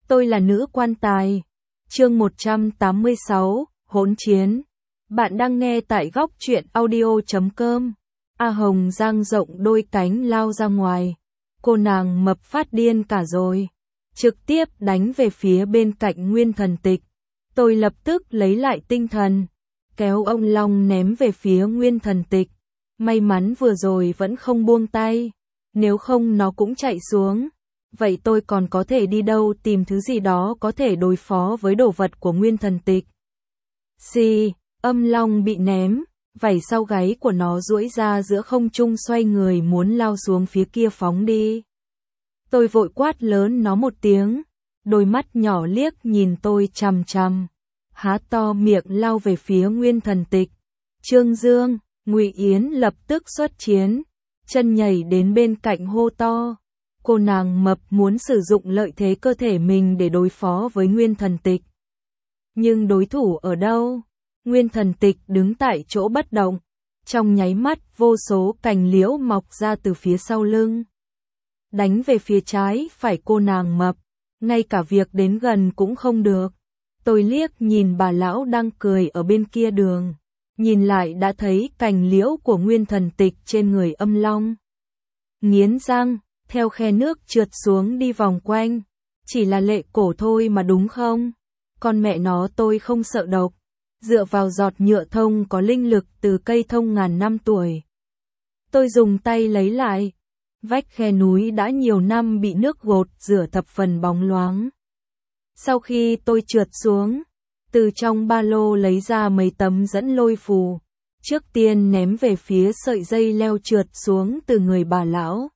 Tôi là nữ quan tài. Chương 186, hỗn chiến. Bạn đang nghe tại góc truyện audio.com. A Hồng dang rộng đôi cánh lao ra ngoài. Cô nàng mập phát điên cả rồi. Trực tiếp đánh về phía bên cạnh Nguyên Thần Tịch. Tôi lập tức lấy lại tinh thần. Kéo ông Long ném về phía Nguyên Thần Tịch. May mắn vừa rồi vẫn không buông tay. Nếu không nó cũng chạy xuống. Vậy tôi còn có thể đi đâu tìm thứ gì đó có thể đối phó với đồ vật của Nguyên Thần Tịch. Xì, âm long bị ném, vảy sau gáy của nó duỗi ra giữa không trung xoay người muốn lao xuống phía kia phóng đi. Tôi vội quát lớn nó một tiếng, đôi mắt nhỏ liếc nhìn tôi chằm chằm, há to miệng lao về phía Nguyên Thần Tịch. Trương Dương, Ngụy Yến lập tức xuất chiến, chân nhảy đến bên cạnh hô to. Cô nàng mập muốn sử dụng lợi thế cơ thể mình để đối phó với Nguyên Thần Tịch. Nhưng đối thủ ở đâu? Nguyên Thần Tịch đứng tại chỗ bất động. Trong nháy mắt vô số cành liễu mọc ra từ phía sau lưng. Đánh về phía trái phải cô nàng mập. Ngay cả việc đến gần cũng không được. Tôi liếc nhìn bà lão đang cười ở bên kia đường. Nhìn lại đã thấy cành liễu của Nguyên Thần Tịch trên người âm long. Nghiến răng. Theo khe nước trượt xuống đi vòng quanh. Chỉ là lệ cổ thôi mà đúng không? Con mẹ nó tôi không sợ độc. Dựa vào giọt nhựa thông có linh lực từ cây thông ngàn năm tuổi. Tôi dùng tay lấy lại. Vách khe núi đã nhiều năm bị nước gột rửa thập phần bóng loáng. Sau khi tôi trượt xuống, từ trong ba lô lấy ra mấy tấm dẫn lôi phù. Trước tiên ném về phía sợi dây leo trượt xuống từ người bà lão.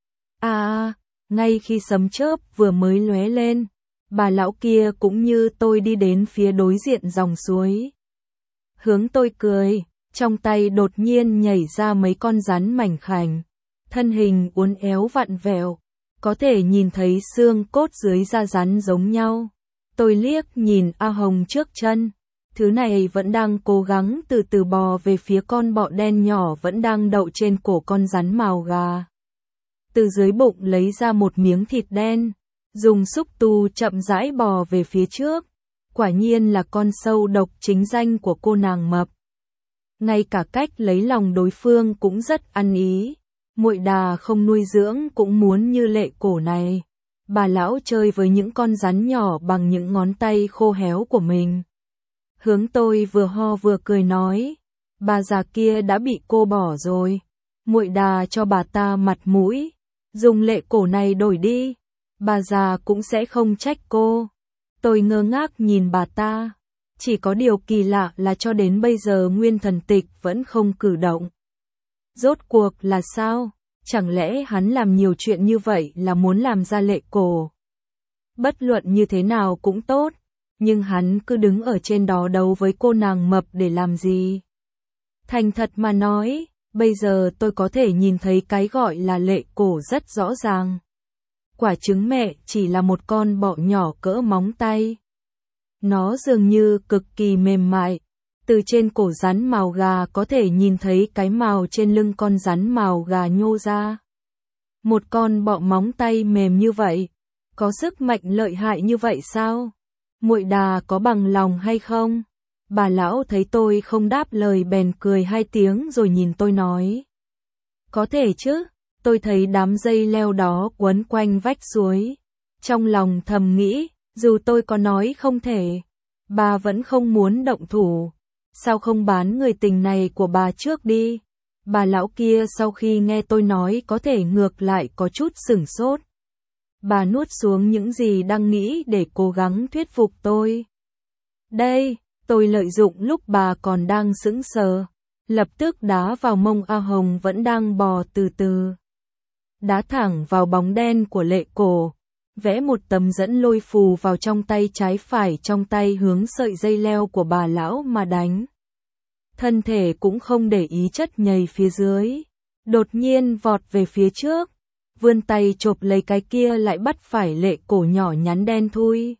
Ngay khi sấm chớp vừa mới lóe lên, bà lão kia cũng như tôi đi đến phía đối diện dòng suối. Hướng tôi cười, trong tay đột nhiên nhảy ra mấy con rắn mảnh khảnh, thân hình uốn éo vặn vẹo, có thể nhìn thấy xương cốt dưới da rắn giống nhau. Tôi liếc nhìn A Hồng trước chân, thứ này vẫn đang cố gắng từ từ bò về phía con bọ đen nhỏ vẫn đang đậu trên cổ con rắn mào gà. Từ dưới bụng lấy ra một miếng thịt đen, dùng xúc tu chậm rãi bò về phía trước. Quả nhiên là con sâu độc chính danh của cô nàng mập. Ngay cả cách lấy lòng đối phương cũng rất ăn ý. Muội đà không nuôi dưỡng cũng muốn như lệ cổ này. Bà lão chơi với những con rắn nhỏ bằng những ngón tay khô héo của mình. Hướng tôi vừa ho vừa cười nói, bà già kia đã bị cô bỏ rồi. Muội đà cho bà ta mặt mũi. Dùng lệ cổ này đổi đi, bà già cũng sẽ không trách cô. Tôi ngơ ngác nhìn bà ta. Chỉ có điều kỳ lạ là cho đến bây giờ Nguyên Thần Tịch vẫn không cử động. Rốt cuộc là sao? Chẳng lẽ hắn làm nhiều chuyện như vậy là muốn làm ra lệ cổ? Bất luận như thế nào cũng tốt, nhưng hắn cứ đứng ở trên đó đấu với cô nàng mập để làm gì? Thành thật mà nói, bây giờ tôi có thể nhìn thấy cái gọi là lệ cổ rất rõ ràng. Quả trứng mẹ chỉ là một con bọ nhỏ cỡ móng tay. Nó dường như cực kỳ mềm mại. Từ trên cổ rắn mào gà có thể nhìn thấy cái mào trên lưng con rắn mào gà nhô ra. Một con bọ móng tay mềm như vậy, có sức mạnh lợi hại như vậy sao? Muội đà có bằng lòng hay không? Bà lão thấy tôi không đáp lời bèn cười hai tiếng rồi nhìn tôi nói. Có thể chứ, tôi thấy đám dây leo đó quấn quanh vách suối. Trong lòng thầm nghĩ, dù tôi có nói không thể, bà vẫn không muốn động thủ. Sao không bán người tình này của bà trước đi? Bà lão kia sau khi nghe tôi nói có thể ngược lại có chút sửng sốt. Bà nuốt xuống những gì đang nghĩ để cố gắng thuyết phục tôi. Đây. Tôi lợi dụng lúc bà còn đang sững sờ, lập tức đá vào mông A Hồng vẫn đang bò từ từ. Đá thẳng vào bóng đen của lệ cổ, vẽ một tấm dẫn lôi phù vào trong tay trái phải trong tay hướng sợi dây leo của bà lão mà đánh. Thân thể cũng không để ý chất nhầy phía dưới, đột nhiên vọt về phía trước, vươn tay chộp lấy cái kia lại bắt phải lệ cổ nhỏ nhắn đen thui.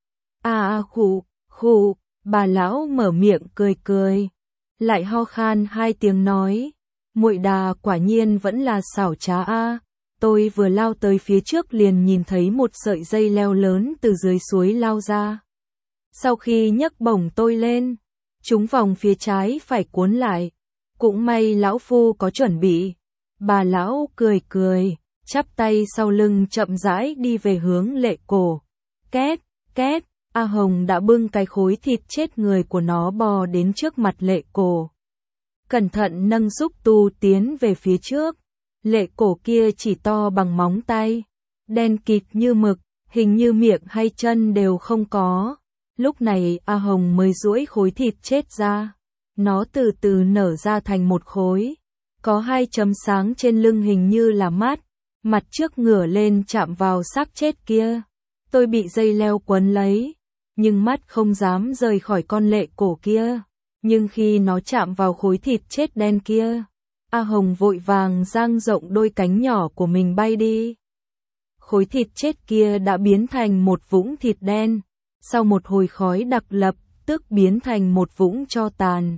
Khụ. Bà lão mở miệng cười cười, lại ho khan hai tiếng nói, muội đà quả nhiên vẫn là xảo trá a. tôi vừa lao tới phía trước liền nhìn thấy một sợi dây leo lớn từ dưới suối lao ra. Sau khi nhấc bổng tôi lên, chúng vòng phía trái phải cuốn lại. Cũng may lão phu có chuẩn bị. Bà lão cười cười, chắp tay sau lưng chậm rãi đi về hướng Lệ Cổ. Két, két, A Hồng đã bưng cái khối thịt chết người của nó bò đến trước mặt Lệ Cổ. Cẩn thận nâng xúc tu tiến về phía trước. Lệ Cổ kia chỉ to bằng móng tay, đen kịt như mực, hình như miệng hay chân đều không có. Lúc này A Hồng mới duỗi khối thịt chết ra. Nó từ từ nở ra thành một khối. Có 2 chấm sáng trên lưng hình như là mắt. Mặt trước ngửa lên chạm vào xác chết kia. Tôi bị dây leo quấn lấy, nhưng mắt không dám rời khỏi con Lệ Cổ kia. Nhưng khi nó chạm vào khối thịt chết đen kia, A Hồng vội vàng dang rộng đôi cánh nhỏ của mình bay đi. Khối thịt chết kia đã biến thành một vũng thịt đen. Sau một hồi khói đặc lập, tức biến thành một vũng tro tàn.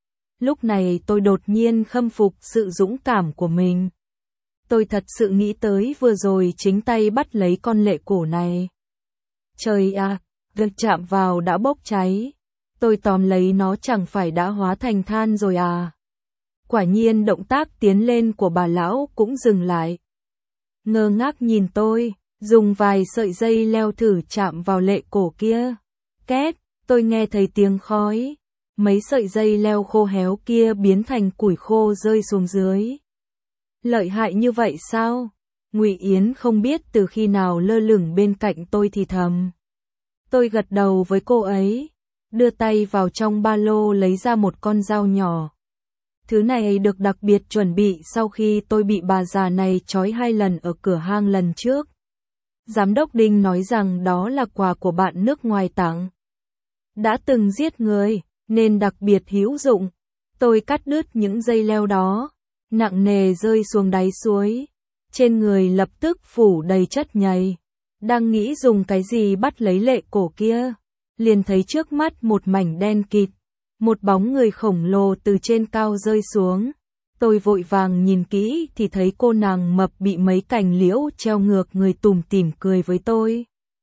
Lúc này tôi đột nhiên khâm phục sự dũng cảm của mình. Tôi thật sự nghĩ tới vừa rồi chính tay bắt lấy con Lệ Cổ này. Trời ạ, việc chạm vào đã bốc cháy. Tôi tóm lấy nó chẳng phải đã hóa thành than rồi à? Quả nhiên động tác tiến lên của bà lão cũng dừng lại. Ngơ ngác nhìn tôi, dùng vài sợi dây leo thử chạm vào Lệ Cổ kia. Két, tôi nghe thấy tiếng khói. Mấy sợi dây leo khô héo kia biến thành củi khô rơi xuống dưới. Lợi hại như vậy sao? Ngụy Yến không biết từ khi nào lơ lửng bên cạnh tôi thì thầm. Tôi gật đầu với cô ấy, đưa tay vào trong ba lô lấy ra một con dao nhỏ. Thứ này được đặc biệt chuẩn bị sau khi tôi bị bà già này trói 2 lần ở cửa hang lần trước. Giám đốc Đinh nói rằng đó là quà của bạn nước ngoài tặng. Đã từng giết người, nên đặc biệt hữu dụng. Tôi cắt đứt những dây leo đó, nặng nề rơi xuống đáy suối. Trên người lập tức phủ đầy chất nhầy. Đang nghĩ dùng cái gì bắt lấy Lệ Cổ kia, liền thấy trước mắt một mảnh đen kịt. Một bóng người khổng lồ từ trên cao rơi xuống. Tôi vội vàng nhìn kỹ thì thấy cô nàng mập bị mấy cành liễu treo ngược người tủm tỉm cười với tôi.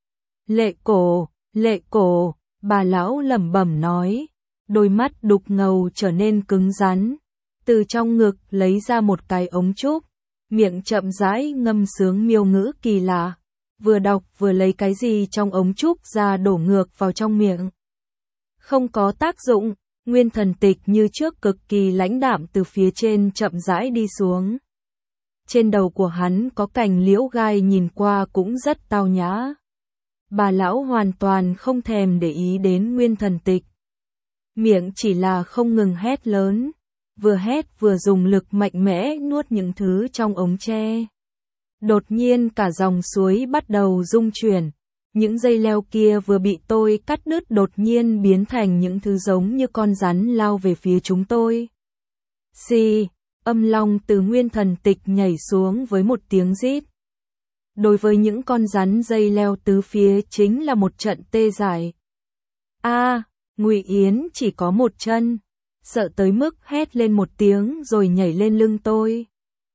Lệ Cổ, bà lão lẩm bẩm nói. Đôi mắt đục ngầu trở nên cứng rắn. Từ trong ngực lấy ra một cái ống trúc. Miệng chậm rãi ngâm sướng miêu ngữ kỳ lạ. Vừa đọc vừa lấy cái gì trong ống trúc ra đổ ngược vào trong miệng. Không có tác dụng. Nguyên Thần Tịch như trước cực kỳ lãnh đạm từ phía trên chậm rãi đi xuống. Trên đầu của hắn có cành liễu gai nhìn qua cũng rất tao nhã. Bà lão hoàn toàn không thèm để ý đến Nguyên Thần Tịch. Miệng chỉ là không ngừng hét lớn. Vừa hét vừa dùng lực mạnh mẽ nuốt những thứ trong ống tre. Đột nhiên cả dòng suối bắt đầu rung chuyển. Những dây leo kia vừa bị tôi cắt đứt đột nhiên biến thành những thứ giống như con rắn lao về phía chúng tôi. Xì, âm long từ Nguyên Thần Tịch nhảy xuống với một tiếng rít. Đối với những con rắn dây leo tứ phía chính là một trận tê dại. Ngụy Yến chỉ có một chân, sợ tới mức hét lên một tiếng rồi nhảy lên lưng tôi.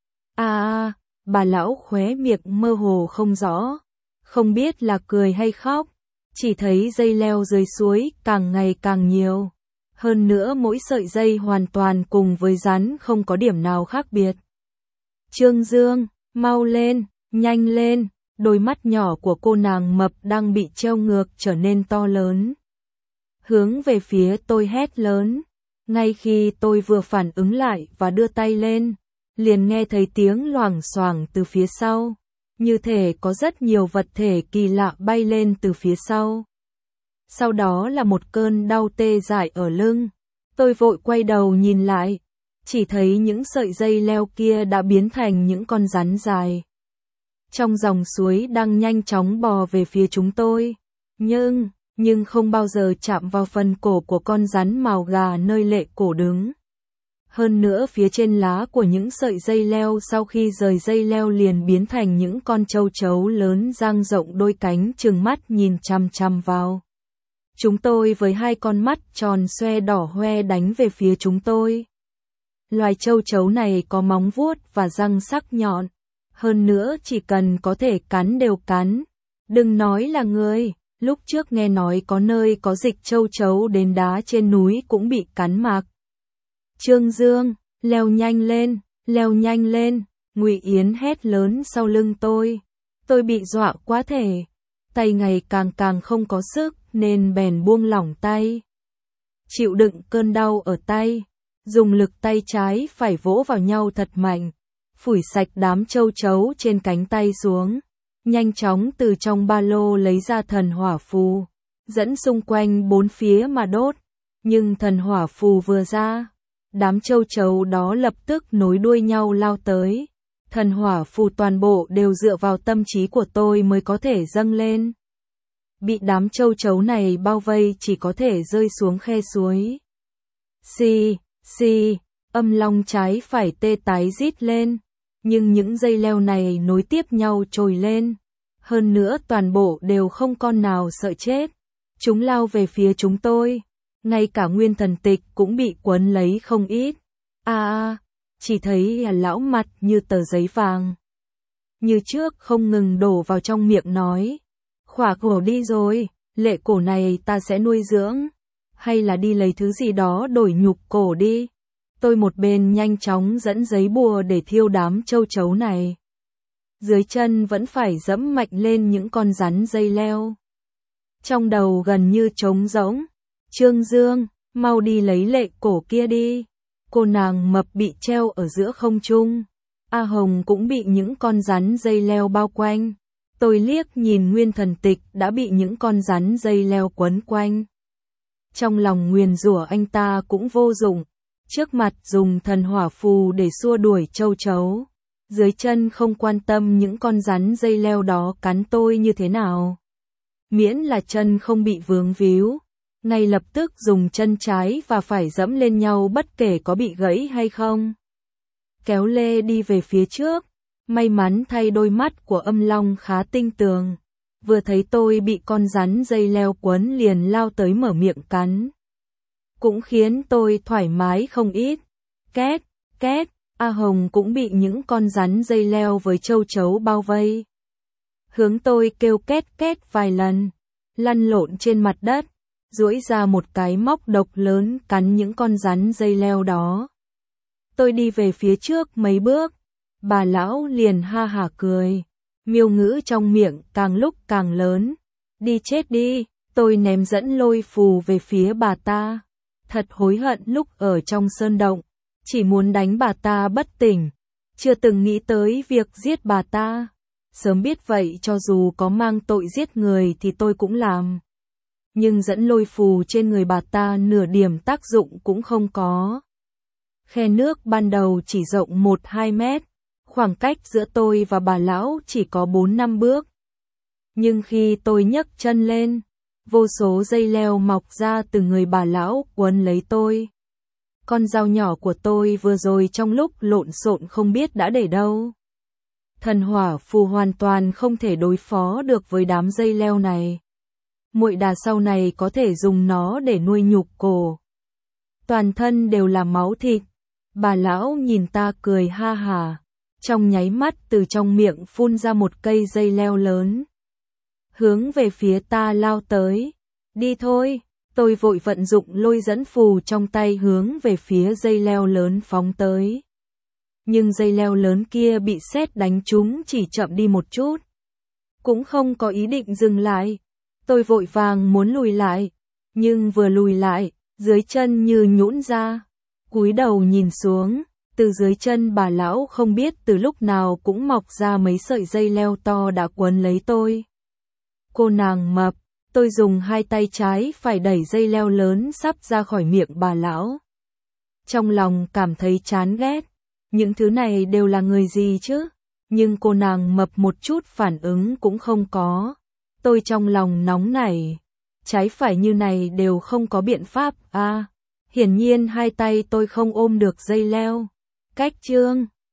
Bà lão khóe miệng mơ hồ không rõ. Không biết là cười hay khóc, chỉ thấy dây leo dưới suối càng ngày càng nhiều. Hơn nữa mỗi sợi dây hoàn toàn cùng với rắn không có điểm nào khác biệt. Trương Dương, mau lên, nhanh lên, đôi mắt nhỏ của cô nàng mập đang bị treo ngược trở nên to lớn. Hướng về phía tôi hét lớn, ngay khi tôi vừa phản ứng lại và đưa tay lên, liền nghe thấy tiếng loảng xoảng từ phía sau. Như thể có rất nhiều vật thể kỳ lạ bay lên từ phía sau. Sau đó là một cơn đau tê dại ở lưng. Tôi vội quay đầu nhìn lại. Chỉ thấy những sợi dây leo kia đã biến thành những con rắn dài. Trong dòng suối đang nhanh chóng bò về phía chúng tôi. Nhưng không bao giờ chạm vào phần cổ của con rắn màu gà nơi Lệ Cổ đứng. Hơn nữa phía trên lá của những sợi dây leo sau khi rời dây leo liền biến thành những con châu chấu lớn dang rộng đôi cánh trừng mắt nhìn chằm chằm vào chúng tôi với 2 con mắt tròn xoe đỏ hoe đánh về phía chúng tôi. Loài châu chấu này có móng vuốt và răng sắc nhọn. Hơn nữa chỉ cần có thể cắn đều cắn. Đừng nói là người, lúc trước nghe nói có nơi có dịch châu chấu đến đá trên núi cũng bị cắn mặc. Trương Dương, leo nhanh lên, Ngụy Yến hét lớn sau lưng tôi. Tôi bị dọa quá thể, tay ngày càng không có sức nên bèn buông lỏng tay. Chịu đựng cơn đau ở tay, dùng lực tay trái phải vỗ vào nhau thật mạnh, phủi sạch đám châu chấu trên cánh tay xuống. Nhanh chóng từ trong ba lô lấy ra thần hỏa phù, dẫn xung quanh bốn phía mà đốt. Nhưng thần hỏa phù vừa ra, đám châu chấu đó lập tức nối đuôi nhau lao tới. Thần hỏa phù toàn bộ đều dựa vào tâm trí của tôi mới có thể dâng lên. Bị đám châu chấu này bao vây chỉ có thể rơi xuống khe suối. Xì, âm long trái phải tê tái rít lên. Nhưng những dây leo này nối tiếp nhau trồi lên. Hơn nữa toàn bộ đều không con nào sợ chết. Chúng lao về phía chúng tôi. Ngay cả Nguyên Thần Tịch cũng bị quấn lấy không ít. Chỉ thấy lão mặt như tờ giấy vàng. Như trước không ngừng đổ vào trong miệng nói. Khỏa cổ đi rồi, lệ cổ này ta sẽ nuôi dưỡng. Hay là đi lấy thứ gì đó đổi nhục cổ đi. Tôi một bên nhanh chóng dẫn giấy bùa để thiêu đám châu chấu này. Dưới chân vẫn phải dẫm mạnh lên những con rắn dây leo. Trong đầu gần như trống rỗng. Trương Dương, mau đi lấy lệ cổ kia đi. Cô nàng mập bị treo ở giữa không trung. A Hồng cũng bị những con rắn dây leo bao quanh. Tôi liếc nhìn Nguyên Thần Tịch đã bị những con rắn dây leo quấn quanh. Trong lòng nguyền rủa anh ta cũng vô dụng. Trước mặt dùng thần hỏa phù để xua đuổi châu chấu. Dưới chân không quan tâm những con rắn dây leo đó cắn tôi như thế nào. Miễn là chân không bị vướng víu. Ngay lập tức dùng chân trái và phải dẫm lên nhau bất kể có bị gãy hay không. Kéo lê đi về phía trước. May mắn thay đôi mắt của âm long khá tinh tường. Vừa thấy tôi bị con rắn dây leo quấn liền lao tới mở miệng cắn. Cũng khiến tôi thoải mái không ít. Két, A Hồng cũng bị những con rắn dây leo với châu chấu bao vây. Hướng tôi kêu két vài lần. Lăn lộn trên mặt đất. Duỗi ra một cái móc độc lớn cắn những con rắn dây leo đó. Tôi đi về phía trước mấy bước. Bà lão liền ha hả cười. Miêu ngữ trong miệng càng lúc càng lớn. Đi chết đi, tôi ném dẫn lôi phù về phía bà ta. Thật hối hận lúc ở trong sơn động. Chỉ muốn đánh bà ta bất tỉnh. Chưa từng nghĩ tới việc giết bà ta. Sớm biết vậy cho dù có mang tội giết người thì tôi cũng làm. Nhưng dẫn lôi phù trên người bà ta nửa điểm tác dụng cũng không có. Khe nước ban đầu chỉ rộng 1-2 mét. Khoảng cách giữa tôi và bà lão chỉ có 4-5 bước. Nhưng khi tôi nhấc chân lên, vô số dây leo mọc ra từ người bà lão quấn lấy tôi. Con dao nhỏ của tôi vừa rồi trong lúc lộn xộn không biết đã để đâu. Thần hỏa phù hoàn toàn không thể đối phó được với đám dây leo này. Muội đà sau này có thể dùng nó để nuôi nhục cổ. Toàn thân đều là máu thịt. Bà lão nhìn ta cười ha hả. Trong nháy mắt từ trong miệng phun ra một cây dây leo lớn. Hướng về phía ta lao tới. Đi thôi, tôi vội vận dụng lôi dẫn phù trong tay hướng về phía dây leo lớn phóng tới. Nhưng dây leo lớn kia bị sét đánh trúng chỉ chậm đi một chút. Cũng không có ý định dừng lại. Tôi vội vàng muốn lùi lại. Nhưng vừa lùi lại, dưới chân như nhũn ra. Cúi đầu nhìn xuống. Từ dưới chân bà lão không biết từ lúc nào cũng mọc ra mấy sợi dây leo to đã quấn lấy tôi. Cô nàng mập, tôi dùng hai tay trái phải đẩy dây leo lớn sắp ra khỏi miệng bà lão. Trong lòng cảm thấy chán ghét, những thứ này đều là người gì chứ? Nhưng cô nàng mập một chút phản ứng cũng không có. Tôi trong lòng nóng nảy, trái phải như này đều không có biện pháp. Hiển nhiên hai tay tôi không ôm được dây leo. Cách chương